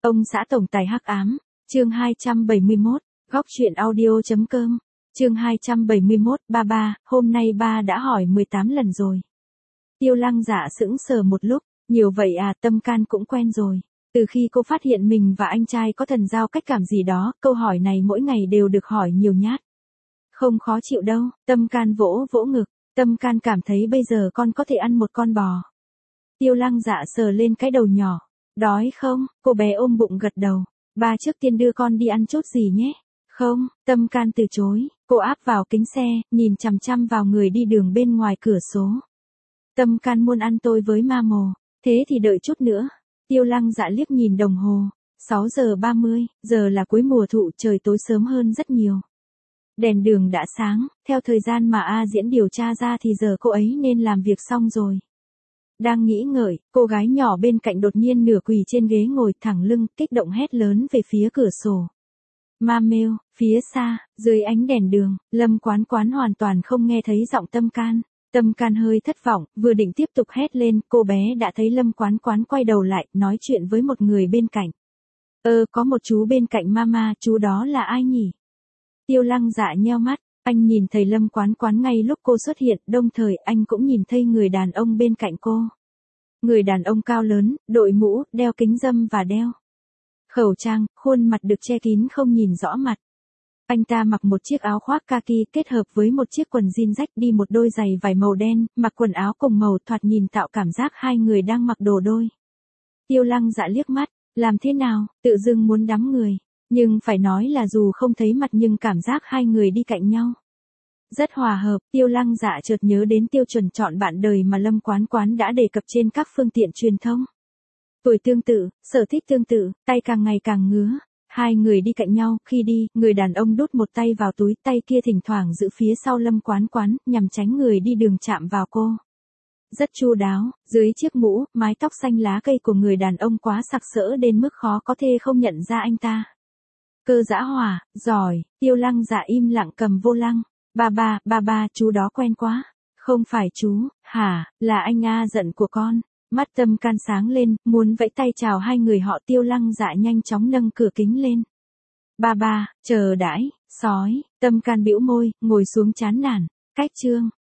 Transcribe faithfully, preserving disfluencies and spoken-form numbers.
Ông xã tổng tài hắc ám, chương hai trăm bảy mươi mốt, góc truyện audio.com, chương hai trăm bảy mươi mốt, ba ba, hôm nay ba đã hỏi mười tám lần rồi. Tiêu Lăng Dạ sững sờ một lúc, nhiều vậy à, Tâm Can cũng quen rồi. Từ khi cô phát hiện mình và anh trai có thần giao cách cảm gì đó, câu hỏi này mỗi ngày đều được hỏi nhiều nhát. Không khó chịu đâu, Tâm Can vỗ vỗ ngực, Tâm Can cảm thấy bây giờ con có thể ăn một con bò. Tiêu Lăng Dạ sờ lên cái đầu nhỏ, đói không, cô bé ôm bụng gật đầu, ba trước tiên đưa con đi ăn chút gì nhé. Không, Tâm Can từ chối, cô áp vào kính xe, nhìn chằm chằm vào người đi đường bên ngoài cửa sổ. Tâm Can muốn ăn tôi với Mamo, thế thì đợi chút nữa. Tiêu Lăng Dạ liếc nhìn đồng hồ, sáu giờ ba mươi, giờ là cuối mùa thụ, trời tối sớm hơn rất nhiều. Đèn đường đã sáng, theo thời gian mà A Diễn điều tra ra thì giờ cô ấy nên làm việc xong rồi. Đang nghĩ ngợi, cô gái nhỏ bên cạnh đột nhiên nửa quỳ trên ghế ngồi thẳng lưng, kích động hét lớn về phía cửa sổ. Mamêu, phía xa, dưới ánh đèn đường, Lâm Quán Quán hoàn toàn không nghe thấy giọng Tâm Can. Tâm Can hơi thất vọng, vừa định tiếp tục hét lên, cô bé đã thấy Lâm Quán Quán quay đầu lại, nói chuyện với một người bên cạnh. Ơ, có một chú bên cạnh mama, chú đó là ai nhỉ? Tiêu Lăng Dạ nheo mắt, anh nhìn thấy Lâm Quán Quán ngay lúc cô xuất hiện, đồng thời anh cũng nhìn thấy người đàn ông bên cạnh cô. Người đàn ông cao lớn, đội mũ, đeo kính râm và đeo khẩu trang, khuôn mặt được che kín không nhìn rõ mặt. Anh ta mặc một chiếc áo khoác kaki kết hợp với một chiếc quần jean rách, đi một đôi giày vải màu đen, mặc quần áo cùng màu, thoạt nhìn tạo cảm giác hai người đang mặc đồ đôi. Tiêu Lăng Dạ liếc mắt, làm thế nào, tự dưng muốn đắm người. Nhưng phải nói là dù không thấy mặt nhưng cảm giác hai người đi cạnh nhau rất hòa hợp. Tiêu Lăng Dạ chợt nhớ đến tiêu chuẩn chọn bạn đời mà Lâm Quán Quán đã đề cập trên các phương tiện truyền thông. Tuổi tương tự, sở thích tương tự, tay càng ngày càng ngứa. Hai người đi cạnh nhau, khi đi, người đàn ông đút một tay vào túi, tay kia thỉnh thoảng giữ phía sau Lâm Quán Quán, nhằm tránh người đi đường chạm vào cô. Rất chu đáo, dưới chiếc mũ, mái tóc xanh lá cây của người đàn ông quá sặc sỡ đến mức khó có thể không nhận ra anh ta. Cơ dã hỏa, giỏi, Tiêu Lăng Dạ im lặng cầm vô lăng. Ba ba, ba ba, chú đó quen quá. Không phải chú, hả, là anh A giận của con. Mắt Tâm Can sáng lên, muốn vẫy tay chào hai người họ. Tiêu Lăng Dạ nhanh chóng nâng cửa kính lên. Ba ba, chờ đãi, sói, Tâm Can bĩu môi, ngồi xuống chán nản. Cách chương.